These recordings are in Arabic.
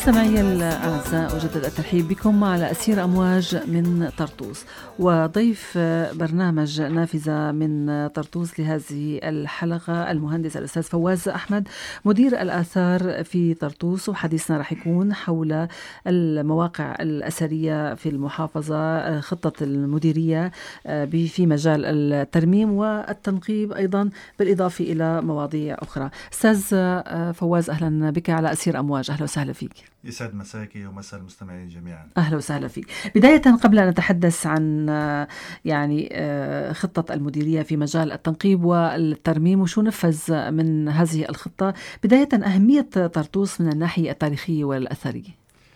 مستمعي الأعزاء، أجدد الترحيب بكم على أسير أمواج من طرطوس، وضيف برنامج نافذة من طرطوس لهذه الحلقة المهندس الأستاذ فواز أحمد، مدير الآثار في طرطوس. وحديثنا رح يكون حول المواقع الأثرية في المحافظة، خطة المديرية في مجال الترميم والتنقيب أيضا، بالإضافة إلى مواضيع أخرى. أستاذ فواز، أهلا بك على أسير أمواج. أهلا وسهلا فيك. يسعد مساكي ومساء المستمعين جميعا. أهلا وسهلا فيك. بداية قبل أن نتحدث عن خطة المديرية في مجال التنقيب والترميم وشو نفذ من هذه الخطة، بداية أهمية طرطوس من الناحية التاريخية والأثرية.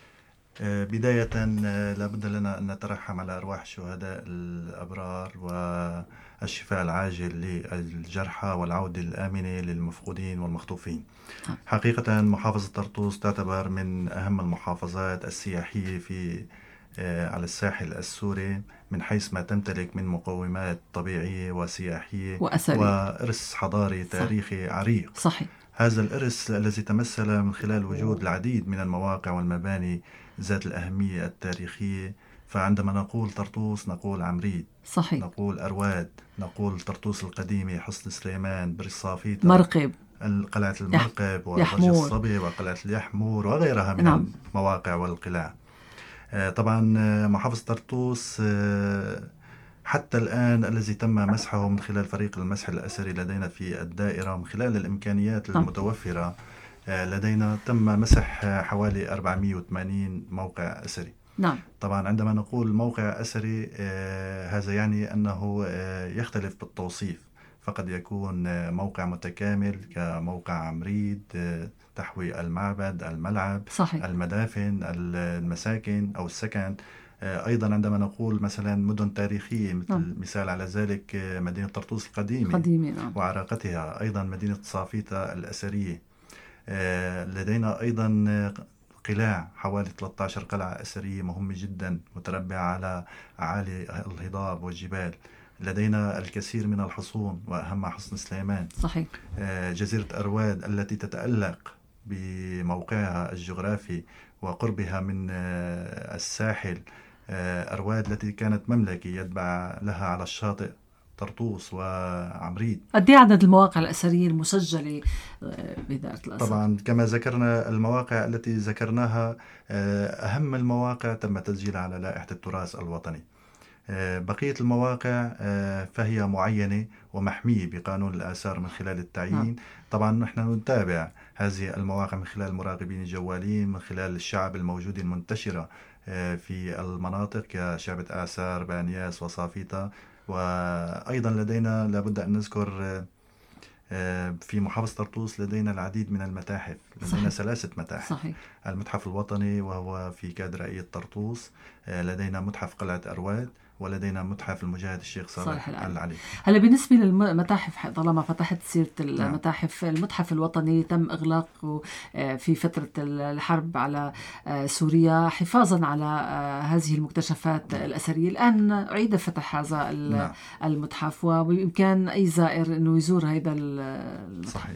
بداية لابد لنا أن نترحم على أرواح الشهداء الأبرار والشفاء العاجل للجرحى والعودة الآمنة للمفقودين والمخطوفين. حقيقة محافظة طرطوس تعتبر من أهم المحافظات السياحية على الساحل السوري، من حيث ما تمتلك من مقومات طبيعية وسياحية وإرث حضاري تاريخي عريق. صحيح. هذا الإرث الذي تمثل من خلال وجود العديد من المواقع والمباني ذات الأهمية التاريخية. فعندما نقول طرطوس نقول عمريد، صحيح، نقول أرواد، نقول طرطوس القديمة، حصن سليمان، برج صافيطة، مرقب، قلعة المرقب وبرج الصبي وقلعة اليحمور وغيرها من المواقع والقلاع. طبعا محافظة طرطوس حتى الآن الذي تم مسحه من خلال فريق المسح الأثري لدينا في الدائرة، من خلال الإمكانيات المتوفرة لدينا تم مسح حوالي 480 موقع أثري. نعم. طبعا عندما نقول موقع أثري هذا يعني أنه يختلف بالتوصيف، فقد يكون موقع متكامل كموقع عمريد تحوي المعبد، الملعب، صحيح، المدافن، المساكن أو السكن. أيضا عندما نقول مثلا مدن تاريخية، مثال على ذلك مدينة طرطوس القديمة وعراقتها، أيضا مدينة صافيطة الأثرية. لدينا أيضا قلاع، حوالي 13 قلعة أثرية مهمة جدا متربعة على أعالي الهضاب والجبال. لدينا الكثير من الحصون وأهمها حصن سليمان. صحيح. جزيرة أرواد التي تتألق بموقعها الجغرافي وقربها من الساحل. أرواد التي كانت مملكة يتبع لها على الشاطئ طرطوس وعمريد. قد ايه عدد المواقع الأثرية المسجلة بإدارة الآثار؟ طبعا كما ذكرنا المواقع التي ذكرناها أهم المواقع تم تسجيلها على لائحة التراث الوطني. بقية المواقع فهي معينة ومحمية بقانون الآثار من خلال التعيين. طبعا نحن نتابع هذه المواقع من خلال المراقبين الجوالين، من خلال الشعب الموجود المنتشرة في المناطق كشعبة آثار بانياس وصافيطة. وأيضا لدينا لابد أن نذكر في محافظة طرطوس لدينا العديد من المتاحف. لدينا 3 متاحف. صحيح. المتحف الوطني وهو في كاتدرائية طرطوس، لدينا متحف قلعة أرواد، ولدينا متحف المجاهد الشيخ صالح العلي. هلا بالنسبة للمتاحف، طالما فتحت سيرة المتاحف، المتحف الوطني تم إغلاقه في فترة الحرب على سوريا حفاظا على هذه المكتشفات الأثرية. الآن أعيد فتح هذا المتحف، وبإمكان أي زائر أنه يزور هذا المتحف. صحيح.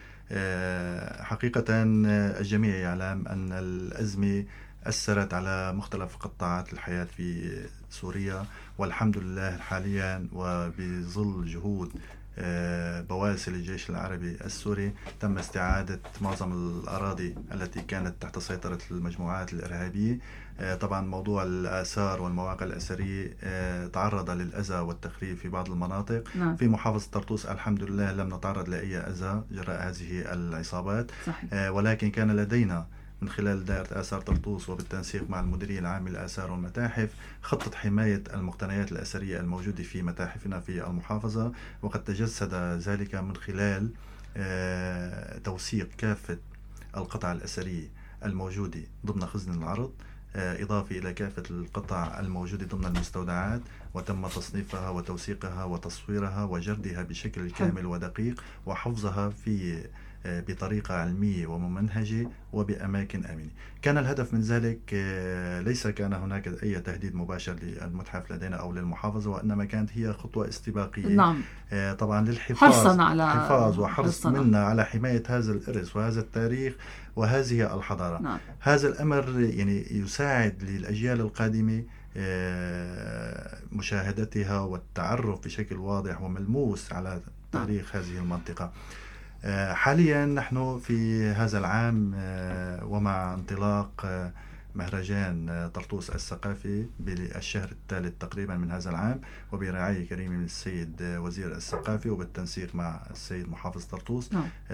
حقيقة الجميع يعلم أن الأزمة أثرت على مختلف قطاعات الحياة في سوريا، والحمد لله حاليا وبظل جهود بواسل الجيش العربي السوري تم استعادة معظم الأراضي التي كانت تحت سيطرة المجموعات الإرهابية. طبعا موضوع الآثار والمواقع الأثرية تعرض للأذى والتخريب في بعض المناطق. في محافظة طرطوس الحمد لله لم نتعرض لأي أذى جراء هذه العصابات. ولكن كان لدينا من خلال دائرة آثار طرطوس وبالتنسيق مع المديرية العامة للآثار والمتاحف خطة حماية المقتنيات الأثرية الموجودة في متاحفنا في المحافظة، وقد تجسد ذلك من خلال توثيق كافة القطع الأثرية الموجودة ضمن خزن العرض، إضافة إلى كافة القطع الموجودة ضمن المستودعات، وتم تصنيفها وتوثيقها وتصويرها وجردها بشكل كامل ودقيق، وحفظها في بطريقة علمية وممنهجة وبأماكن آمنة. كان الهدف من ذلك ليس كان هناك أي تهديد مباشر للمتحف لدينا أو للمحافظة، وإنما كانت هي خطوة استباقية. نعم. طبعا للحفاظ وحرص منا على حماية هذا الإرث وهذا التاريخ وهذه الحضارة. نعم. هذا الأمر يعني يساعد للأجيال القادمة مشاهدتها والتعرف بشكل واضح وملموس على تاريخ هذه المنطقة. حاليا نحن في هذا العام ومع انطلاق مهرجان طرطوس الثقافي بالشهر الثالث تقريبا من هذا العام، وبرعاية كريمة من السيد وزير الثقافة وبالتنسيق مع السيد محافظ طرطوس.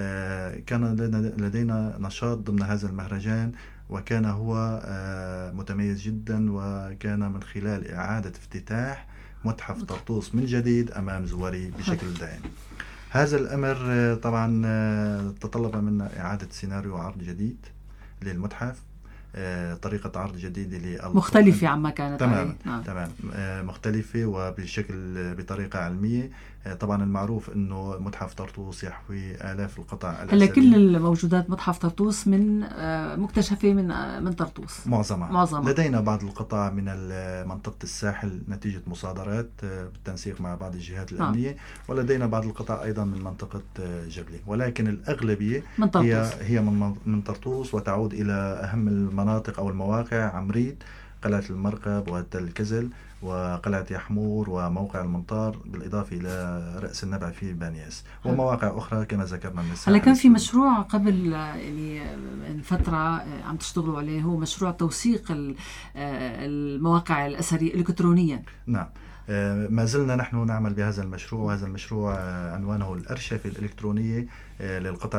كان لدينا نشاط ضمن هذا المهرجان، وكان هو متميز جدا، وكان من خلال إعادة افتتاح متحف طرطوس من جديد أمام زواري بشكل دائم. هذا الأمر طبعا تطلب منا إعادة سيناريو عرض جديد للمتحف، طريقة عرض جديدة مختلفة عما كانت تمام مختلفة بطريقة علمية. طبعا المعروف أنه متحف طرطوس يحوي آلاف القطع الأثرية. هلا كل الموجودات متحف طرطوس من مكتشفة من طرطوس معظمها. لدينا بعض القطع من منطقة الساحل نتيجة مصادرات بالتنسيق مع بعض الجهات الأمنية، ولدينا بعض القطع أيضا من منطقة جبلة، ولكن الأغلبية هي من طرطوس، وتعود إلى أهم المناطق أو المواقع: عمريد، قلعة المرقب، وتل كزل، وقلعة يحمور، وموقع المنطار، بالإضافة إلى رأس النبع في بانياس، ومواقع أخرى كما ذكرنا من الساحل. هلا كان في مشروع قبل يعني من فترة عم تشتغلوا عليه، هو مشروع توثيق المواقع الأثرية إلكترونيا. نعم، ما زلنا نحن نعمل بهذا المشروع، وهذا المشروع عنوانه الأرشفة الإلكترونية للقطع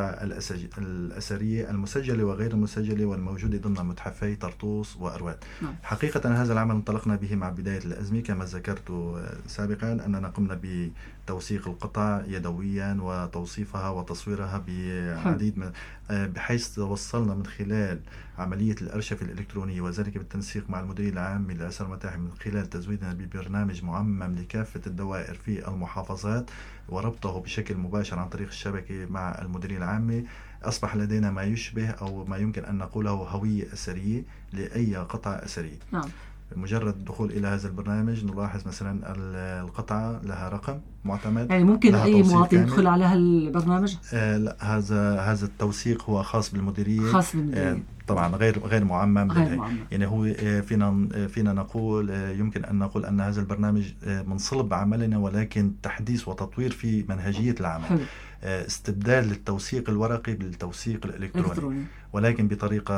الأثرية المسجلة وغير المسجلة والموجودة ضمن متحفي طرطوس وأرواد. حقيقة هذا العمل انطلقنا به مع بداية الأزمة، كما ذكرت سابقا أننا قمنا بتوثيق القطع يدويا وتوصيفها وتصويرها بعديد من بحيث توصلنا من خلال عملية الأرشفة الإلكترونية، وذلك بالتنسيق مع المدير العام للآثار والمتاحف، من خلال تزويدنا ببرنامج معمم لكافة الدوائر في المحافظات وربطه بشكل مباشر عن طريق الشبكة مع المديرية العامة. أصبح لدينا ما يشبه أو ما يمكن أن نقوله هوية أثرية لأي قطعة أثرية. نعم. مجرد الدخول إلى هذا البرنامج نلاحظ مثلا القطعة لها رقم معتمد، يعني ممكن أي مواطن يدخل على هالبرنامج؟ لا، هذا التوثيق هو خاص بالمديرية. طبعا غير معمم. يعني هو فينا نقول يمكن أن نقول أن هذا البرنامج من صلب عملنا، ولكن تحديث وتطوير في منهجية العمل. استبدال للتوثيق الورقي بالتوثيق الإلكتروني، ولكن بطريقة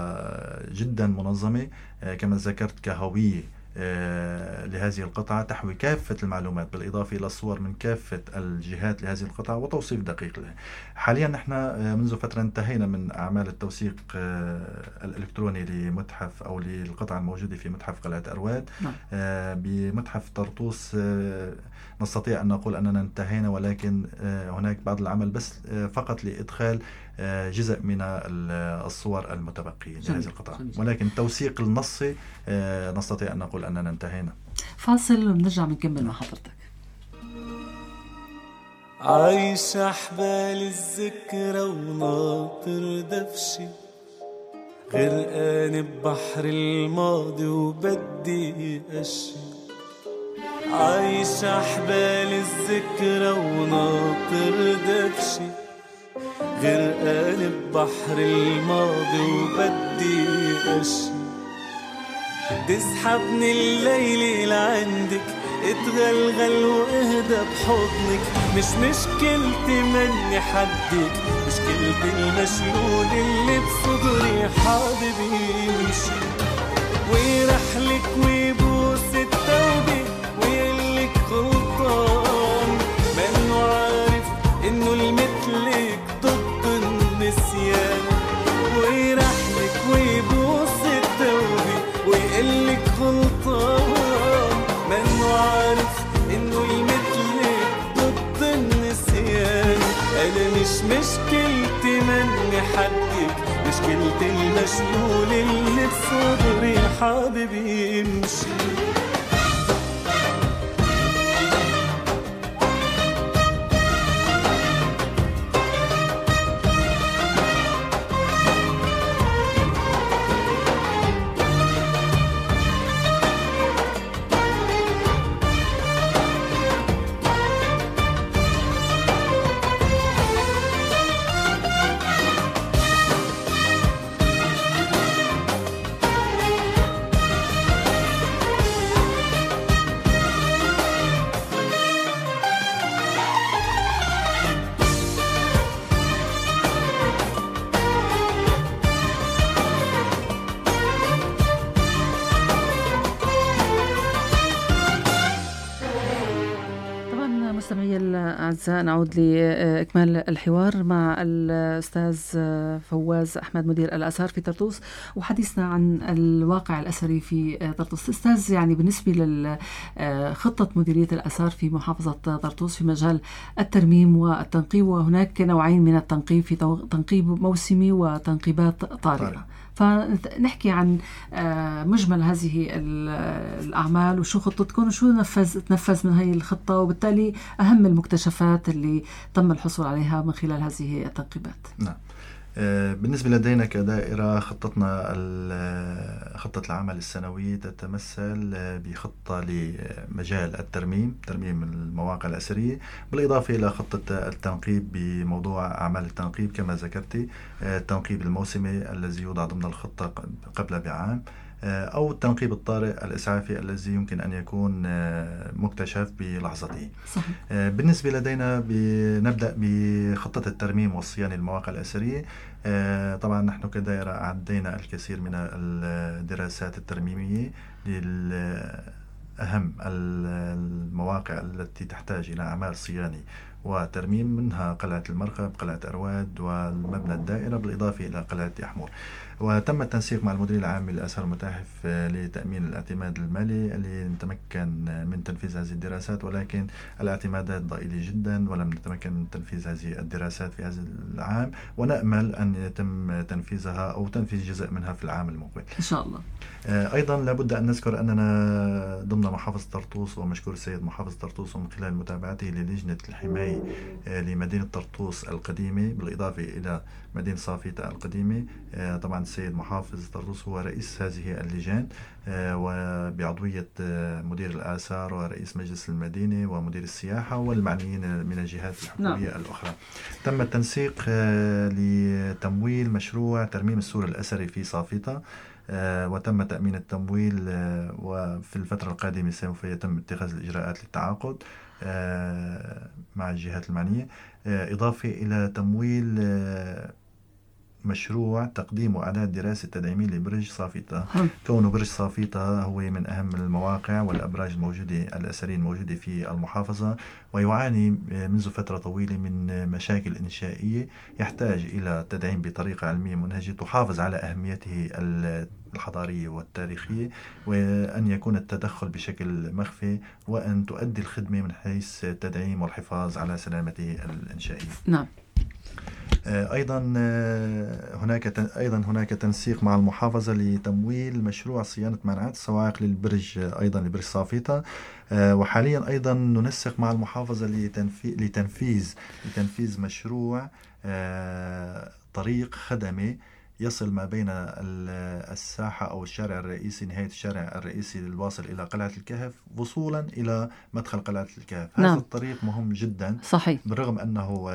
جدا منظمة كما ذكرت، كهوية لهذه القطعة تحوي كافة المعلومات، بالإضافة إلى الصور من كافة الجهات لهذه القطعة وتوصيف دقيق لها. حاليا نحن منذ فترة انتهينا من أعمال التوثيق الإلكتروني لمتحف أو للقطعة الموجودة في متحف قلعة أرواد. بمتحف طرطوس نستطيع أن نقول أننا انتهينا، ولكن هناك بعض العمل بس فقط لإدخال جزء من الصور المتبقية لهذه القطعة، ولكن التوثيق النصي نستطيع أن نقول أننا انتهينا. فاصل ونرجع بنكمل مع حضرتك. عايش أحبال الذكرى وناطر دفشي، غرقان ببحر الماضي وبدي أشي. عايش أحبال الذكرى وناطر دفشي، غرقان ببحر الماضي وبدي أشي. تسحبني الليل لعندك، اتغلغل واهدى بحضنك. مش مشكلتي مني حدك، مشكلتي المشلول اللي بصدري حابب يمشي ويرحلك ويبوس التوبة ويقلك غلطان، منه عارف انه المثلك ضد النسيان. ويرحلك ويبوس التوبة ويقلك غلطان، منه عارف انه المثلك ضد النسيان. انا مش مشكلتي مني حدك، مشكلتي المشلول اللي بصدري حابب يمشي. الأعزاء، نعود لإكمال الحوار مع الأستاذ فواز أحمد مدير الآثار في طرطوس، وحديثنا عن الواقع الأثري في طرطوس. أستاذ، يعني بالنسبة لخطة مديرية الآثار في محافظة طرطوس في مجال الترميم والتنقيب، وهناك نوعين من التنقيب، في تنقيب موسمي وتنقيبات طارئة، فنحكي عن مجمل هذه الأعمال وشو خطتكم وشو تنفذ من هذه الخطة، وبالتالي أهم المكتشفات اللي تم الحصول عليها من خلال هذه التنقيبات. نعم. بالنسبة لدينا كدائرة، خطة العمل السنوية تتمثل بخطة لمجال ترميم المواقع الأثرية، بالإضافة إلى خطة التنقيب بموضوع أعمال التنقيب كما ذكرتي، التنقيب الموسمي الذي يوضع ضمن الخطة قبل بعام، أو التنقيب الطارئ الإسعافي الذي يمكن أن يكون مكتشف بلحظته. صحيح. بالنسبة لدينا نبدأ بخطة الترميم والصيانة للمواقع الأثرية. طبعا نحن كدائرة أعدينا الكثير من الدراسات الترميمية لأهم المواقع التي تحتاج إلى أعمال صيانة وترميم، منها قلعة المرخب، قلعة أرواد، والمبنى الدائرة، بالإضافة إلى قلعة يحمور. وتم التنسيق مع المدير العام للآثار والمتاحف لتأمين الاعتماد المالي اللي نتمكن من تنفيذ هذه الدراسات، ولكن الاعتمادات ضئيلة جدا ولم نتمكن من تنفيذ هذه الدراسات في هذا العام، ونأمل أن يتم تنفيذها أو تنفيذ جزء منها في العام المقبل إن شاء الله. أيضا لابد أن نذكر أننا ضمن محافظة طرطوس، ومشكور السيد محافظ طرطوس ومن خلال متابعته للجنة الحماية لمدينة طرطوس القديمة، بالإضافة إلى مدينة صافيتا القديمة. طبعا السيد محافظ طرطوس هو رئيس هذه اللجان، وبعضوية مدير الآثار ورئيس مجلس المدينة ومدير السياحة والمعنيين من الجهات الحكومية الأخرى. تم التنسيق لتمويل مشروع ترميم السور الأثري في صافيتا، وتم تأمين التمويل، وفي الفترة القادمة سوف يتم اتخاذ الإجراءات للتعاقد مع الجهات المعنية، إضافة إلى تمويل مشروع تقديم وإعداد دراسة تدعيمية لبرج صافيتا. كونه برج صافيتا هو من أهم المواقع والأبراج الموجودة الأثرية الموجودة في المحافظة، ويعاني منذ فترة طويلة من مشاكل إنشائية، يحتاج إلى تدعيم بطريقة علمية منهجة تحافظ على أهميته الحضارية والتاريخية، وأن يكون التدخل بشكل مخفي، وأن تؤدي الخدمة من حيث التدعيم والحفاظ على سلامته الإنشائية. نعم. أيضا هناك تنسيق مع المحافظة لتمويل مشروع صيانة منعات الصواعق للبرج، أيضا لبرج صافيتا. وحاليا أيضا ننسق مع المحافظة لتنفيذ مشروع طريق خدمي يصل ما بين الساحة أو الشارع الرئيسي، نهاية الشارع الرئيسي الواصل إلى قلعة الكهف، وصولا إلى مدخل قلعة الكهف. نعم. هذا الطريق مهم جدا. صحيح. بالرغم أنه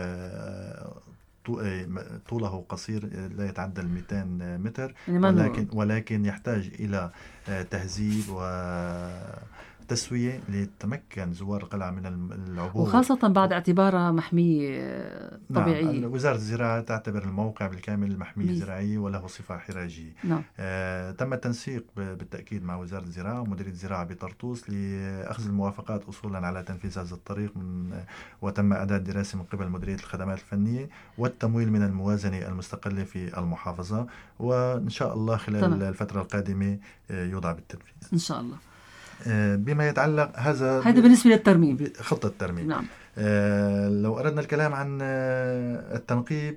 طوله قصير لا يتعدى 200 متر، ولكن يحتاج إلى تهذيب وتسوية ليتمكن زوار القلعة من العبور، وخاصة بعد اعتبارها محمية طبيعية. نعم. وزارة الزراعة تعتبر الموقع بالكامل محمية زراعية وله صفة حراجية. نعم. تم التنسيق بالتأكيد مع وزارة الزراعة ومديرية الزراعة بطرطوس لأخذ الموافقات أصولا على تنفيذ هذا الطريق، وتم إعداد دراسة من قبل مديرية الخدمات الفنية والتمويل من الموازنة المستقلة في المحافظة، وإن شاء الله خلال الفترة القادمة يوضع بالتنفيذ إن شاء الله. بما يتعلق هذا بالنسبة للترميم، خطة الترميم. نعم. لو أردنا الكلام عن التنقيب،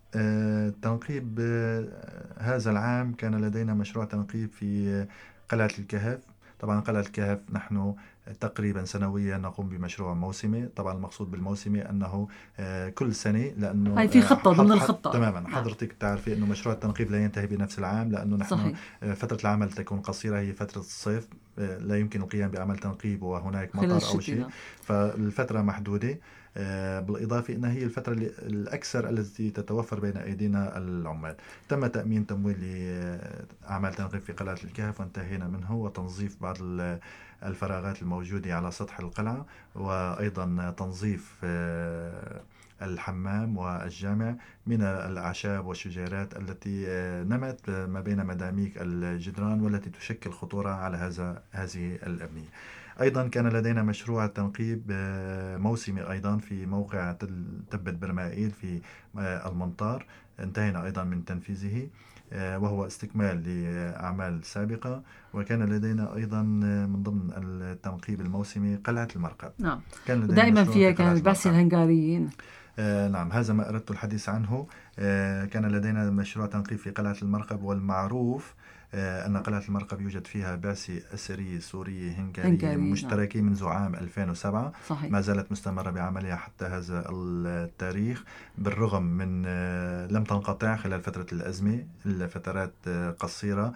هذا العام كان لدينا مشروع تنقيب في قلعة الكهف. طبعا قلعة الكهف نحن تقريبا سنويا نقوم بمشروع موسمي. طبعا المقصود بالموسمي أنه كل سنة، لأنه هي في خطة ضمن الخطة. تماما. حضرتك تعرفي أنه مشروع التنقيب لا ينتهي بنفس العام، لأنه نحن صحيح. فترة العمل تكون قصيرة، هي فترة الصيف، لا يمكن القيام بعمل تنقيب وهناك مطر أو شيء، فالفترة محدودة. بالإضافة أنها هي الفترة الأكثر التي تتوفر بين أيدينا العمال. تم تأمين تمويل لأعمال تنقيب في قلعة الكهف وانتهينا منه، وتنظيف بعض الفراغات الموجودة على سطح القلعة، وأيضا تنظيف الحمام والجامع من الأعشاب والشجيرات التي نمت ما بين مداميك الجدران والتي تشكل خطورة على هذه الأبنية. أيضا كان لدينا مشروع تنقيب موسمي أيضا في موقع تبة برمائيل في المنطار، انتهينا أيضا من تنفيذه، وهو استكمال لأعمال سابقة. وكان لدينا أيضا من ضمن التنقيب الموسمي قلعة المرقب. نعم، ودائما فيها كان البعثة الهنغاريين. نعم، هذا ما أردت الحديث عنه. كان لدينا مشروع تنقيب في قلعة المرقب، والمعروف أن قلعة المرقب يوجد فيها بعثة أسرية سورية هنغارية مشتركين منذ عام 2007. صحيح. ما زالت مستمرة بعملها حتى هذا التاريخ، بالرغم من لم تنقطع خلال فترة الأزمة إلا فترات قصيرة،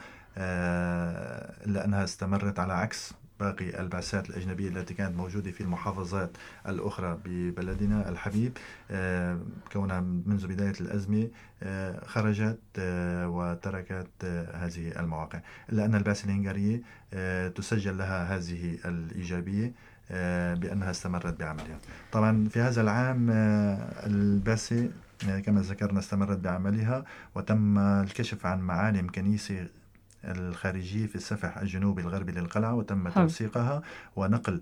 إلا أنها استمرت على عكس باقي البعثات الأجنبية التي كانت موجودة في المحافظات الأخرى ببلدنا الحبيب. كونها منذ بداية الأزمة خرجت وتركت هذه المواقع، إلا أن البعثة الهنغارية تسجل لها هذه الإيجابية بأنها استمرت بعملها. طبعا في هذا العام البعثة كما ذكرنا استمرت بعملها، وتم الكشف عن معالم كنيسة الخارجية في السفح الجنوبي الغربي للقلعة، وتم توثيقها ونقل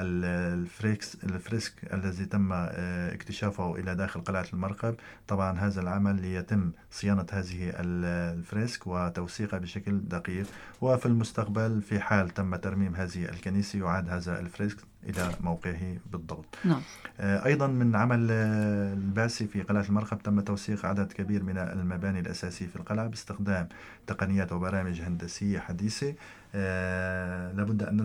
الفريسك الذي تم اكتشافه إلى داخل قلعة المرقب. طبعا هذا العمل ليتم صيانة هذه الفريسك وتوثيقها بشكل دقيق، وفي المستقبل في حال تم ترميم هذه الكنيسة يعاد هذا الفريسك إلى موقعه بالضبط. نعم. أيضا من عمل البعثة في قلعة المرقب تم توثيق عدد كبير من المباني الأساسية في القلعة باستخدام تقنيات وبرامج هندسية حديثة. لابد أن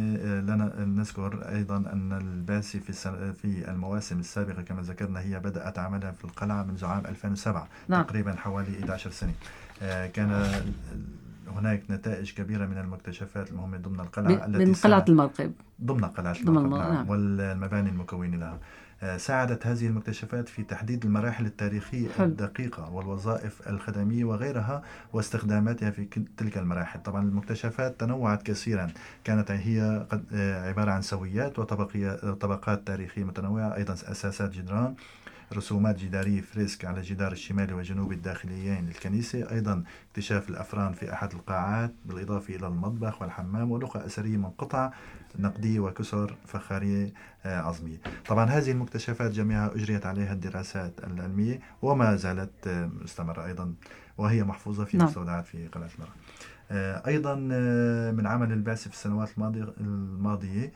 نذكر أيضا أن البعثة في المواسم السابقة كما ذكرنا هي بدأت عملها في القلعة منذ عام 2007. نعم. تقريبا حوالي 11 سنة. كان هناك نتائج كبيرة من المكتشفات المهمة ضمن القلعة من قلعة المرقب، ضمن قلعة المرقب. نعم. والمباني المكونة لها. ساعدت هذه المكتشفات في تحديد المراحل التاريخية الدقيقة والوظائف الخدمية وغيرها واستخداماتها في تلك المراحل. طبعا المكتشفات تنوعت كثيرا، كانت هي عبارة عن سويات وطبقات تاريخية متنوعة، أيضا أساسات جدران، رسومات جدارية فريسك على الجدار الشمالي والجنوبي الداخليين للكنيسة، أيضا اكتشاف الأفران في أحد القاعات بالإضافة إلى المطبخ والحمام، ولقى أثرية من قطع نقدية وكسر فخارية عظمية. طبعا هذه المكتشفات جميعها أجريت عليها الدراسات العلمية وما زالت مستمرة أيضا، وهي محفوظة في مستودعات في قلعة المرقب. أيضا من عمل البعثة في السنوات الماضية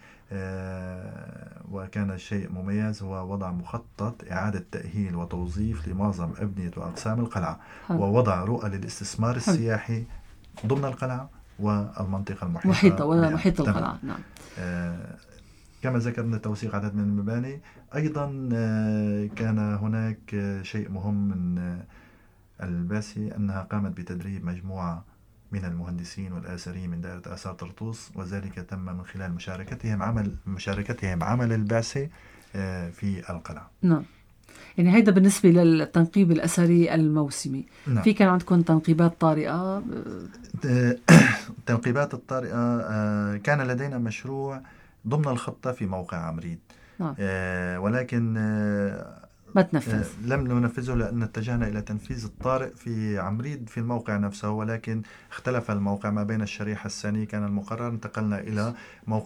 وكان شيء مميز هو وضع مخطط إعادة تأهيل وتوظيف لمعظم أبنية وأقسام القلعة، ووضع رؤى للاستثمار السياحي ضمن القلعة والمنطقة المحيطة ومحيط القلعة. نعم. كما ذكرنا توثيق عدد من المباني. أيضا كان هناك شيء مهم من البعثة أنها قامت بتدريب مجموعة من المهندسين والآثريين من دائرة آثار طرطوس، وذلك تم من خلال مشاركتهم عمل البعثة في القلعة. نعم. يعني هيدا بالنسبة للتنقيب الأثري الموسمي. نعم. في كان عندكم تنقيبات طارئة؟ التنقيبات الطارئة كان لدينا مشروع ضمن الخطة في موقع عمريد. نعم. ولكن ما تنفذ. لم ننفذه لأن اتجهنا إلى تنفيذ الطارئ في عمريد في الموقع نفسه، ولكن اختلف الموقع ما بين الشريحة الثانية. كان المقرر انتقلنا إلى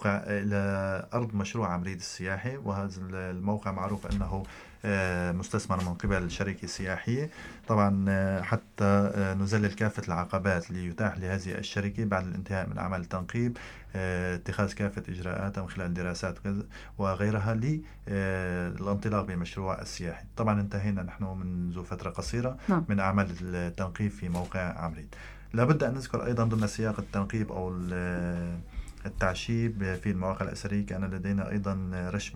أرض مشروع عمريد السياحي، وهذا الموقع معروف أنه مستثمر من قبل شركة سياحية. طبعا حتى نذلل كافة العقبات ليتاح لهذه الشركة بعد الانتهاء من عمل التنقيب اتخاذ كافة إجراءات من خلال دراسات وغيرها للانطلاق بمشروع السياحي. طبعا انتهينا نحن منذ فترة قصيرة من أعمال التنقيب في موقع عمريد. لابد أن نذكر أيضا ضمن سياق التنقيب أو التعشيب في المواقع الأثرية كان لدينا أيضا رش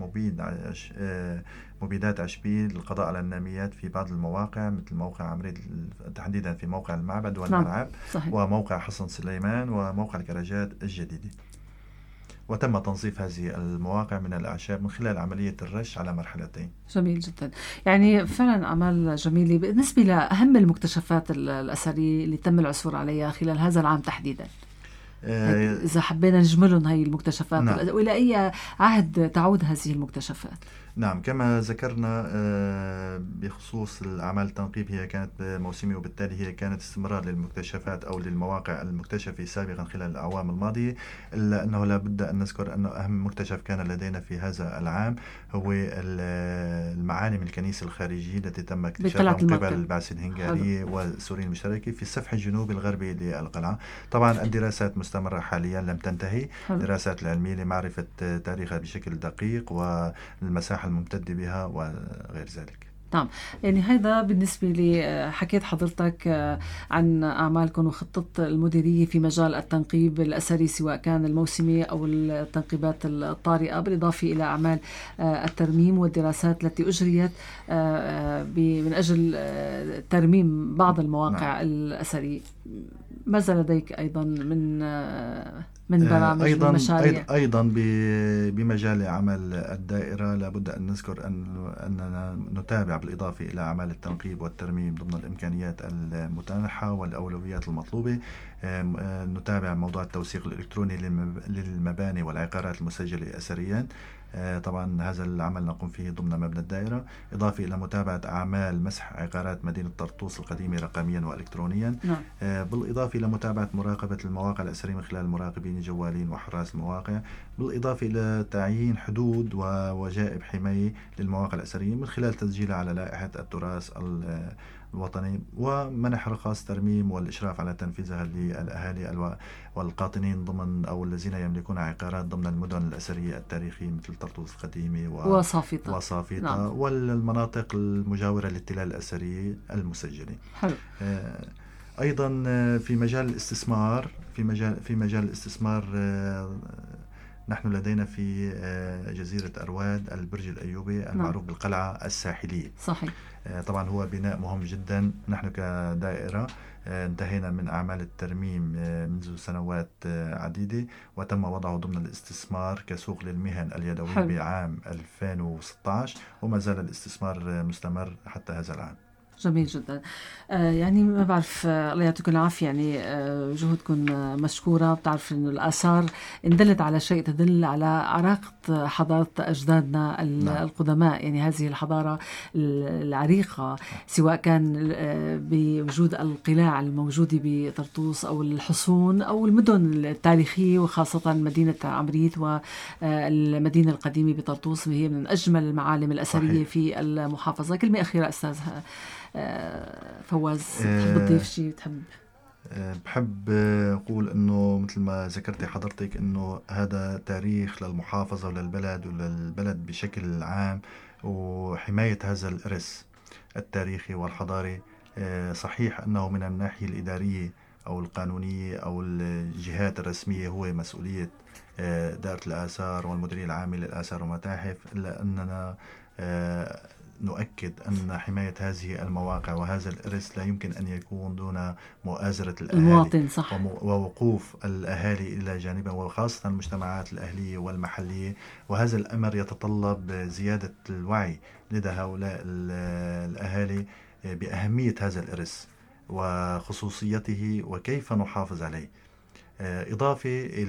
مبيدات عشبية للقضاء على الناميات في بعض المواقع مثل موقع عمريد تحديدا في موقع المعبد والملعب. وموقع حصن سليمان وموقع الكراجات الجديدة. وتم تنظيف هذه المواقع من الأعشاب من خلال عملية الرش على مرحلتين. جميل جدا، يعني فعلا أعمال جميلة. بالنسبة لأهم المكتشفات الأثرية اللي تم العثور عليها خلال هذا العام تحديدا، إذا حبينا نجملهم هاي المكتشفات، وإلى أي عهد تعود هذه المكتشفات؟ نعم، كما ذكرنا بخصوص الأعمال التنقيب هي كانت موسمية، وبالتالي هي كانت استمرار للمكتشفات أو للمواقع المكتشفة سابقا خلال الأعوام الماضية، إلا أنه لا بد أن نذكر أنه أهم مكتشف كان لدينا في هذا العام هو المعالم الكنيسة الخارجية التي تم اكتشافها من قبل البعثة الهنغارية والسوريين المشتركة في السفح الجنوبي الغربي للقلعة. طبعا الدراسات مستمرة حاليا، لم تنتهي الدراسات العلمية لمعرفة تاريخها بشكل دقيق والمساحة الممتدة بها وغير ذلك. نعم، يعني هذا بالنسبة لي. حكيت حضرتك عن أعمالكم وخطة المديرية في مجال التنقيب الأثري سواء كان الموسمي أو التنقيبات الطارئة، بالإضافة إلى أعمال الترميم والدراسات التي أجريت من أجل ترميم بعض المواقع الأثرية. ماذا لديك أيضا من برامج ومشاريع؟ أيضا بمجال عمل الدائرة لابد أن نذكر أننا نتابع بالإضافة إلى أعمال التنقيب والترميم ضمن الإمكانيات المتاحة والأولويات المطلوبة. نتابع موضوع التوثيق الإلكتروني للمباني والعقارات المسجلة أثريا. طبعا هذا العمل نقوم فيه ضمن مبنى الدائرة، إضافة إلى متابعة أعمال مسح عقارات مدينة طرطوس القديمة رقميا وإلكترونيا. بالإضافة إلى متابعة مراقبة المواقع الأثرية من خلال المراقبين الجوالين وحراس المواقع، بالإضافة إلى تعيين حدود ووجائب حماية للمواقع الأثرية من خلال تسجيلها على لائحة التراث الوطني، ومنح رخص ترميم والإشراف على تنفيذها للأهالي والقاطنين ضمن أو الذين يملكون عقارات ضمن المدن الأثرية التاريخية مثل طرطوس القديمة وصافطة نعم. والمناطق المجاورة للتلال الأثرية المسجلة. حلو. أيضا في مجال الاستثمار نحن لدينا في جزيرة أرواد البرج الأيوبي المعروف بالقلعة الساحلية. صحيح. طبعا هو بناء مهم جدا. نحن كدائرة انتهينا من أعمال الترميم منذ سنوات عديدة، وتم وضعه ضمن الاستثمار كسوق للمهن اليدوية بعام 2016، وما زال الاستثمار مستمر حتى هذا العام. جميل جدا. يعني ما بعرف، الله يعطيكم العافية، يعني جهودكم مشكورة. بتعرف إنه الآثار إن دلت على شيء تدل على عراقة حضارة أجدادنا القدماء، يعني هذه الحضارة العريقة، سواء كان بوجود القلاع الموجودة بطرطوس أو الحصون أو المدن التاريخية، وخاصة مدينة عمريت والمدينة القديمة بطرطوس، وهي من أجمل المعالم الأثرية في المحافظة. كلمة أخيرة أستاذ فواز، تحب تضيف شيء؟ بحب أقول أنه مثل ما ذكرتي حضرتك أنه هذا تاريخ للمحافظة وللبلد بشكل عام، وحماية هذا الإرث التاريخي والحضاري. صحيح أنه من الناحية الإدارية أو القانونية أو الجهات الرسمية هو مسؤولية دائرة الآثار والمديرية العامة للآثار والمتاحف، إلا أننا نؤكد أن حماية هذه المواقع وهذا الإرث لا يمكن أن يكون دون مؤازرة المواطن. صح. ووقوف الأهالي إلى جانبه، وخاصة المجتمعات الأهلية والمحلية. وهذا الأمر يتطلب زيادة الوعي لدى هؤلاء الأهالي بأهمية هذا الإرث وخصوصيته وكيف نحافظ عليه. إضافة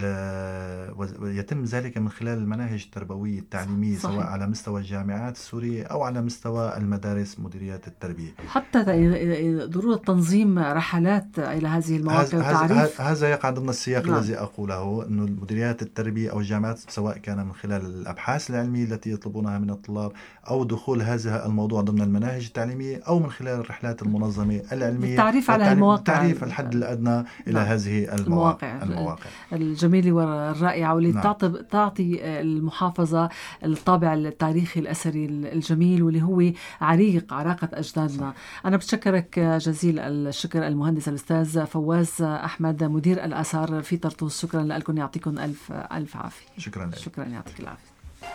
إلى يتم ذلك من خلال المناهج التربوية التعليمية. صحيح. سواء على مستوى الجامعات السورية أو على مستوى المدارس مديريات التربية، حتى ضرورة تنظيم رحلات إلى هذه المواقع وتعريف. هذا يقع ضمن السياق الذي أقوله، أنه مديريات التربية أو الجامعات سواء كان من خلال الأبحاث العلمية التي يطلبونها من الطلاب أو دخول هذا الموضوع ضمن المناهج التعليمية أو من خلال الرحلات المنظمة العلمية، التعريف على المواقع، التعريف الحد الأدنى إلى هذه المواقع الجميلة والرائعة، واللي تعطي المحافظة الطابع التاريخي الأثري الجميل، واللي هو عراقة أجدادنا. أنا بتشكرك جزيل الشكر المهندس الأستاذ فواز أحمد، مدير الآثار في طرطوس. شكرا لكم، يعطيكم ألف عافية. شكرا لك. شكرا، يعطيك العافية.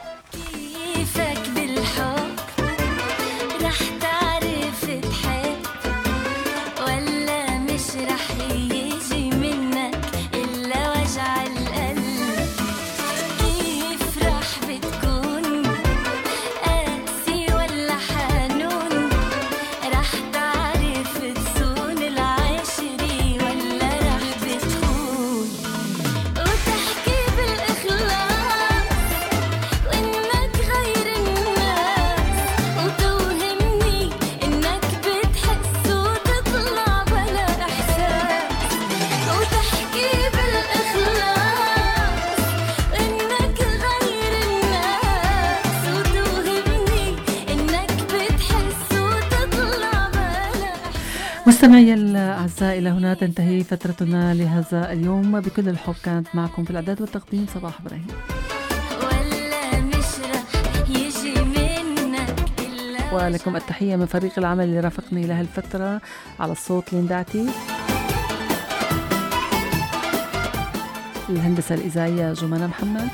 كيفك بالحب رح تعرف تحب، ولا مش رح يجي منك إلا وجع القلب؟ كيف رح بتكون قاسي ولا حنون؟ رح تعرف تصون العشري ولا رح بتخون؟ وتحكي بالإخلاص وإنك غير مستمعي الأعزاء، إلى هنا تنتهي فترتنا لهذا اليوم. بكل الحب كانت معكم في الإعداد والتقديم صباح إبراهيم. ولكم التحية من فريق العمل اللي رافقني لهالفترة. على الصوت لينداتي، الهندسة الإذاعية جمانة محمد،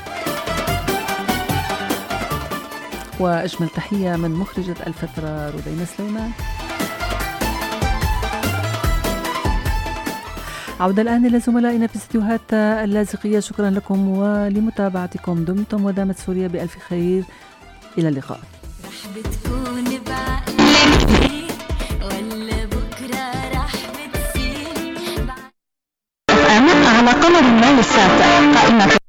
وأجمل تحية من مخرجة الفترة رودينا سليمان. عودة الآن إلى زملائنا في استديوهات اللاذقية. شكرا لكم ولمتابعتكم. دمتم ودامت سوريا بألف خير. إلى اللقاء. رح بتكون بعقلك ولا بكرة رح بتصير على قمر النايل السابع قائمة